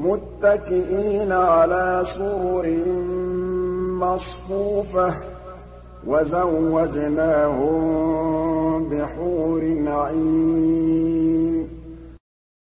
مُّتَّكِئِينَ عَلَىٰ سُرُرٍ مَّصْفُوفَةٍ ۖ وَزَوَّجْنَاهُم بِحُورٍ عِينٍ